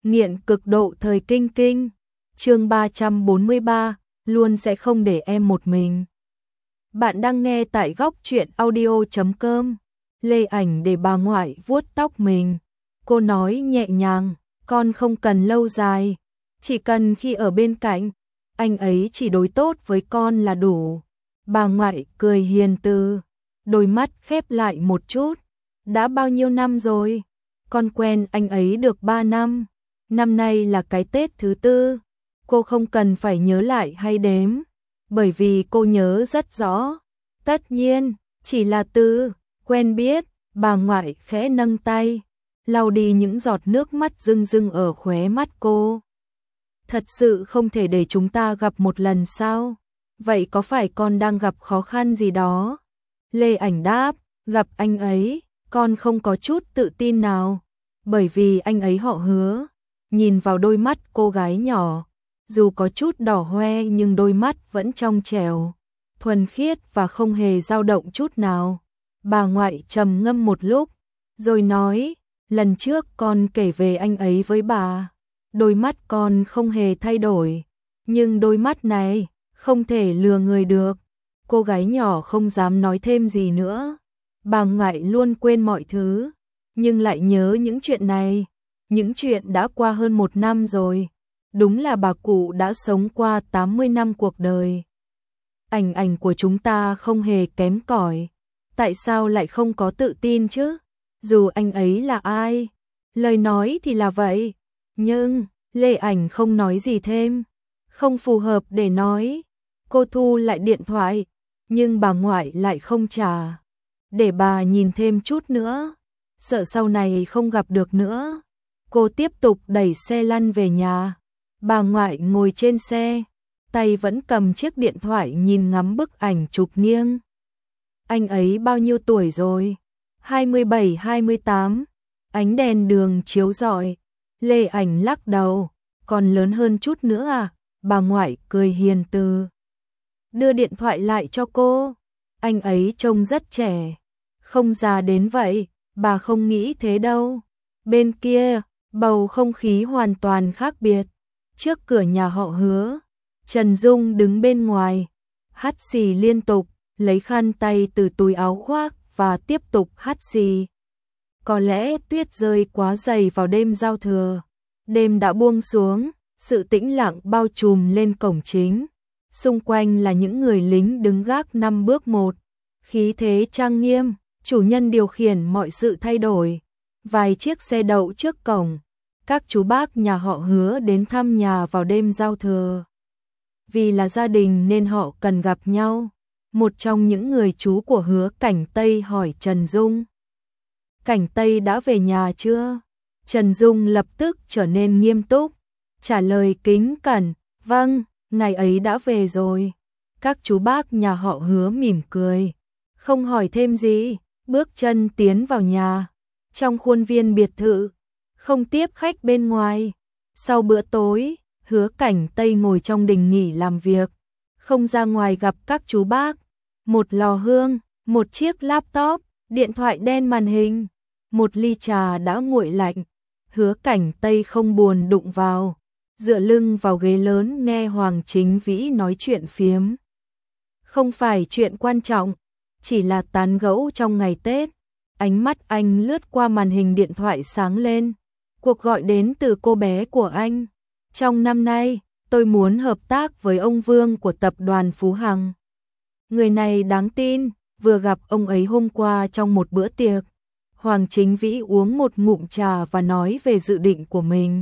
nghiện cực độ thời kinh kinh. Chương 343, luôn sẽ không để em một mình. Bạn đang nghe tại góc truyện audio.com. Lê Ảnh để bà ngoại vuốt tóc mình. Cô nói nhẹ nhàng, con không cần lâu dài, chỉ cần khi ở bên cạnh, anh ấy chỉ đối tốt với con là đủ. Bà ngoại cười hiền từ, đôi mắt khép lại một chút. Đã bao nhiêu năm rồi? Con quen anh ấy được 3 năm. Năm nay là cái Tết thứ 4. Cô không cần phải nhớ lại hay đếm, bởi vì cô nhớ rất rõ. Tất nhiên, chỉ là từ quen biết. Bà ngoại khẽ nâng tay, lau đi những giọt nước mắt rưng rưng ở khóe mắt cô. Thật sự không thể để chúng ta gặp một lần sao? Vậy có phải con đang gặp khó khăn gì đó? Lê Ảnh đáp, gặp anh ấy, con không có chút tự tin nào, bởi vì anh ấy họ Hứa. Nhìn vào đôi mắt cô gái nhỏ, dù có chút đỏ hoe nhưng đôi mắt vẫn trong trẻo, thuần khiết và không hề dao động chút nào. Bà ngoại trầm ngâm một lúc, rồi nói, lần trước con kể về anh ấy với bà, đôi mắt con không hề thay đổi, nhưng đôi mắt này không thể lừa người được. Cô gái nhỏ không dám nói thêm gì nữa. Bà ngoại luôn quên mọi thứ, nhưng lại nhớ những chuyện này. Những chuyện đã qua hơn 1 năm rồi. Đúng là bà cụ đã sống qua 80 năm cuộc đời. Ảnh của chúng ta không hề kém cỏi. Tại sao lại không có tự tin chứ? Dù anh ấy là ai, lời nói thì là vậy. Nhưng Lê Ảnh không nói gì thêm, không phù hợp để nói. Cô thu lại điện thoại, nhưng bà ngoại lại không trả, để bà nhìn thêm chút nữa, sợ sau này không gặp được nữa. Cô tiếp tục đẩy xe lăn về nhà. Bà ngoại ngồi trên xe, tay vẫn cầm chiếc điện thoại nhìn ngắm bức ảnh chụp nghiêng. Anh ấy bao nhiêu tuổi rồi? 27-28. Ánh đèn đường chiếu rọi. Lê Ảnh lắc đầu, còn lớn hơn chút nữa à? Bà ngoại cười hiền từ, đưa điện thoại lại cho cô. Anh ấy trông rất trẻ, không già đến vậy. Bà không nghĩ thế đâu. Bên kia, bầu không khí hoàn toàn khác biệt. Trước cửa nhà họ Hứa, Trần Dung đứng bên ngoài, hắt xì liên tục, lấy khăn tay từ túi áo khoác và tiếp tục hắt xì. Có lẽ tuyết rơi quá dày vào đêm giao thừa. Đêm đã buông xuống, sự tĩnh lặng bao trùm lên cổng chính. Xung quanh là những người lính đứng gác 5 bước một, khí thế trang nghiêm. Chủ nhân điều khiển mọi sự thay đổi. Vài chiếc xe đậu trước cổng. Các chú bác nhà họ Hứa đến thăm nhà vào đêm giao thừa. Vì là gia đình nên họ cần gặp nhau. Một trong những người chú của Hứa Cảnh Tây hỏi Trần Dung, Cảnh Tây đã về nhà chưa? Trần Dung lập tức trở nên nghiêm túc, trả lời kính cẩn, vâng, ngày ấy đã về rồi. Các chú bác nhà họ Hứa mỉm cười, không hỏi thêm gì, bước chân tiến vào nhà. Trong khuôn viên biệt thự, không tiếp khách bên ngoài. Sau bữa tối, Hứa Cảnh Tây ngồi trong đình nghỉ làm việc, không ra ngoài gặp các chú bác. Một lò hương, một chiếc laptop, điện thoại đen màn hình, một ly trà đã nguội lạnh. Hứa Cảnh Tây không buồn đụng vào, dựa lưng vào ghế lớn nghe Hoàng Chính Vĩ nói chuyện phiếm. Không phải chuyện quan trọng, chỉ là tán gẫu trong ngày Tết. Ánh mắt anh lướt qua màn hình điện thoại sáng lên. Cuộc gọi đến từ cô bé của anh. Trong năm nay, tôi muốn hợp tác với ông Vương của tập đoàn Phú Hằng. Người này đáng tin, vừa gặp ông ấy hôm qua trong một bữa tiệc. Hoàng Chính Vĩ uống một ngụm trà và nói về dự định của mình.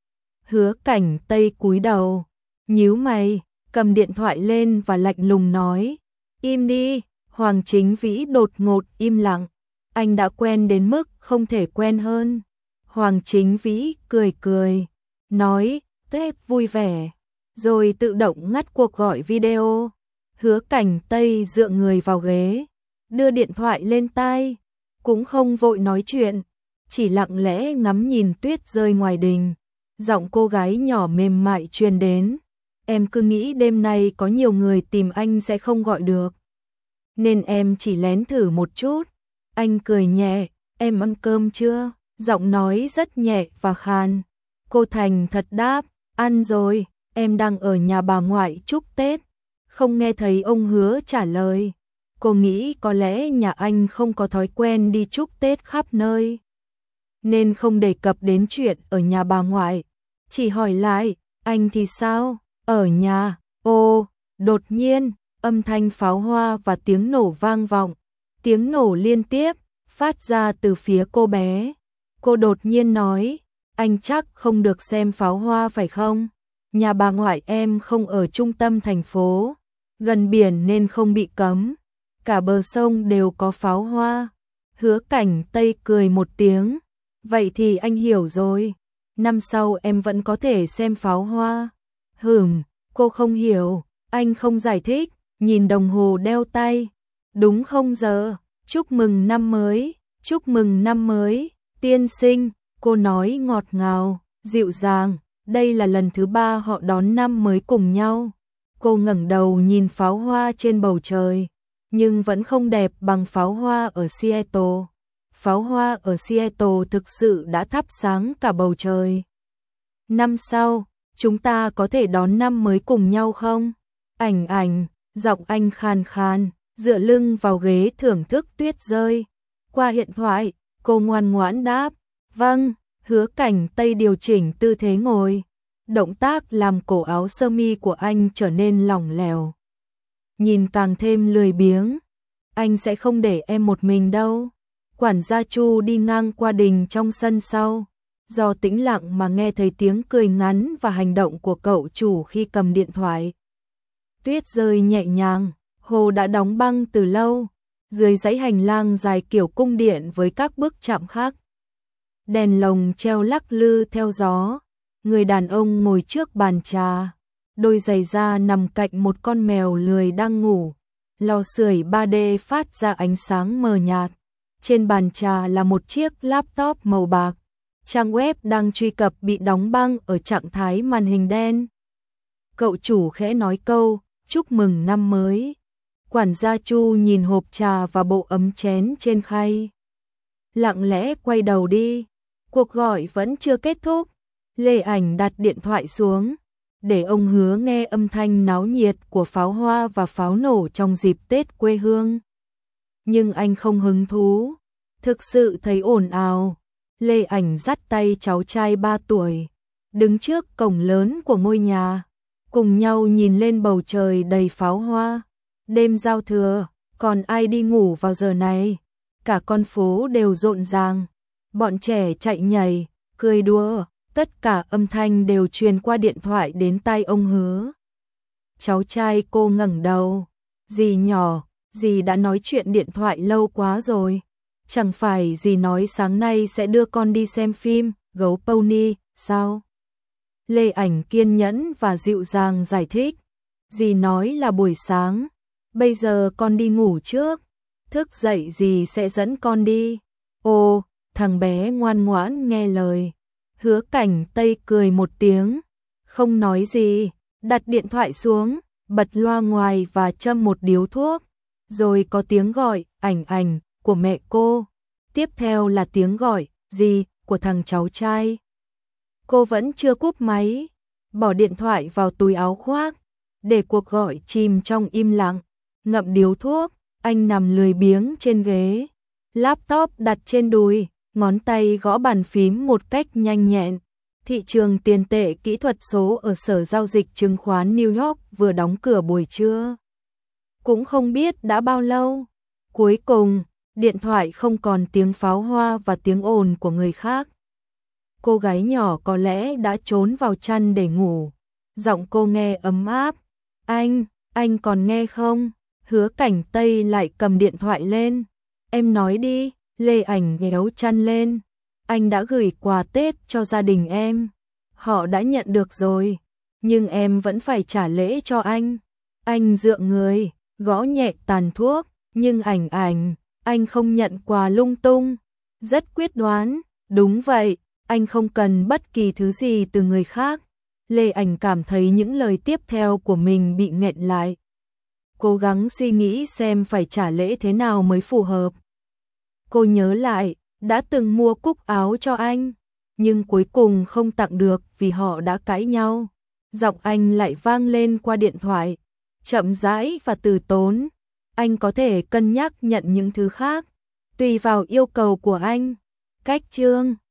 Hứa Cảnh Tây cúi đầu, nhíu mày, cầm điện thoại lên và lạnh lùng nói, im đi. Hoàng Chính Vĩ đột ngột im lặng. Anh đã quen đến mức không thể quen hơn. Hoàng Chính Vĩ cười cười, nói, Tết vui vẻ, rồi tự động ngắt cuộc gọi video. Hứa Cảnh Tây dựa người vào ghế, đưa điện thoại lên tai, cũng không vội nói chuyện, chỉ lặng lẽ ngắm nhìn tuyết rơi ngoài đình. Giọng cô gái nhỏ mềm mại truyền đến, em cứ nghĩ đêm nay có nhiều người tìm anh sẽ không gọi được, nên em chỉ lén thử một chút. Anh cười nhẹ, em ăn cơm chưa? Giọng nói rất nhẹ và khàn. Cô thành thật đáp, ăn rồi, em đang ở nhà bà ngoại chúc Tết. Không nghe thấy ông Hứa trả lời. Cô nghĩ có lẽ nhà anh không có thói quen đi chúc Tết khắp nơi, nên không đề cập đến chuyện ở nhà bà ngoại. Chỉ hỏi lại, anh thì sao? Ở nhà. Ô, đột nhiên, âm thanh pháo hoa và tiếng nổ vang vọng. Tiếng nổ liên tiếp, phát ra từ phía cô bé. Cô đột nhiên nói, anh chắc không được xem pháo hoa phải không? Nhà bà ngoại em không ở trung tâm thành phố, gần biển nên không bị cấm. Cả bờ sông đều có pháo hoa. Hứa Cảnh Tây cười một tiếng. Vậy thì anh hiểu rồi. Năm sau em vẫn có thể xem pháo hoa. Cô không hiểu. Anh không giải thích. Nhìn đồng hồ đeo tay. Đúng không giờ? Chúc mừng năm mới. Chúc mừng năm mới. Tiên sinh. Cô nói ngọt ngào, dịu dàng. Đây là lần thứ 3 họ đón năm mới cùng nhau. Cô ngẩng đầu nhìn pháo hoa trên bầu trời, nhưng vẫn không đẹp bằng pháo hoa ở Seattle. Pháo hoa ở Seattle thực sự đã thắp sáng cả bầu trời. Năm sau, chúng ta có thể đón năm mới cùng nhau không? Ảnh, giọng anh khàn khàn, dựa lưng vào ghế thưởng thức tuyết rơi. Qua điện thoại, cô ngoan ngoãn đáp, vâng. Hứa Cảnh Tây điều chỉnh tư thế ngồi. Động tác làm cổ áo sơ mi của anh trở nên lỏng lẻo, nhìn càng thêm lười biếng. Anh sẽ không để em một mình đâu. Quản gia Chu đi ngang qua đình trong sân sau, do tĩnh lặng mà nghe thấy tiếng cười ngắn và hành động của cậu chủ khi cầm điện thoại. Tuyết rơi nhẹ nhàng, hồ đã đóng băng từ lâu, dưới dãy hành lang dài kiểu cung điện với các bức chạm khắc. Đèn lồng treo lắc lư theo gió, người đàn ông ngồi trước bàn trà, đôi giày da nằm cạnh một con mèo lười đang ngủ. Lò sưởi 3D phát ra ánh sáng mờ nhạt. Trên bàn trà là một chiếc laptop màu bạc. Trang web đang truy cập bị đóng băng ở trạng thái màn hình đen. Cậu chủ khẽ nói câu, chúc mừng năm mới. Quản gia Chu nhìn hộp trà và bộ ấm chén trên khay, lặng lẽ quay đầu đi. Cuộc gọi vẫn chưa kết thúc. Lê Ảnh đặt điện thoại xuống, để ông Hứa nghe âm thanh náo nhiệt của pháo hoa và pháo nổ trong dịp Tết quê hương. Nhưng anh không hứng thú, thực sự thấy ồn ào. Lê Ảnh dắt tay cháu trai 3 tuổi, đứng trước cổng lớn của ngôi nhà, cùng nhau nhìn lên bầu trời đầy pháo hoa. Đêm giao thừa, còn ai đi ngủ vào giờ này? Cả con phố đều rộn ràng, bọn trẻ chạy nhảy, cười đùa, tất cả âm thanh đều truyền qua điện thoại đến tai ông Hứa. Cháu trai cô ngẩng đầu, dì nhỏ, dì đã nói chuyện điện thoại lâu quá rồi. Chẳng phải dì nói sáng nay sẽ đưa con đi xem phim Gấu Pony, sao? Lê Ảnh kiên nhẫn và dịu dàng giải thích. Dì nói là buổi sáng, bây giờ con đi ngủ trước, thức dậy dì sẽ dẫn con đi. Ồ, thằng bé ngoan ngoãn nghe lời. Hứa Cảnh Tây cười một tiếng, không nói gì, đặt điện thoại xuống, bật loa ngoài và châm một điếu thuốc. Rồi có tiếng gọi, ảnh của mẹ cô. Tiếp theo là tiếng gọi, gì, của thằng cháu trai. Cô vẫn chưa cúp máy, bỏ điện thoại vào túi áo khoác, để cuộc gọi chìm trong im lặng. Ngậm điếu thuốc, anh nằm lười biếng trên ghế, laptop đặt trên đùi, ngón tay gõ bàn phím một cách nhanh nhẹn. Thị trường tiền tệ kỹ thuật số ở Sở Giao dịch Chứng khoán New York vừa đóng cửa buổi trưa. Cũng không biết đã bao lâu. Cuối cùng, điện thoại không còn tiếng pháo hoa và tiếng ồn của người khác. Cô gái nhỏ có lẽ đã trốn vào chăn để ngủ. Giọng cô nghe ấm áp. Anh còn nghe không? Hứa Cảnh Tây lại cầm điện thoại lên. Em nói đi. Lê Ảnh kéo chăn lên. Anh đã gửi quà Tết cho gia đình em. Họ đã nhận được rồi. Nhưng em vẫn phải trả lễ cho anh. Anh dựa người, gõ nhẹ tàn thuốc. Nhưng anh không nhận quà lung tung. Rất quyết đoán. Đúng vậy, anh không cần bất kỳ thứ gì từ người khác. Lê Ảnh cảm thấy những lời tiếp theo của mình bị nghẹn lại. Cố gắng suy nghĩ xem phải trả lễ thế nào mới phù hợp. Cô nhớ lại, đã từng mua cúc áo cho anh, nhưng cuối cùng không tặng được vì họ đã cãi nhau. Giọng anh lại vang lên qua điện thoại, chậm rãi và từ tốn. Anh có thể cân nhắc nhận những thứ khác, tùy vào yêu cầu của anh. Cách chương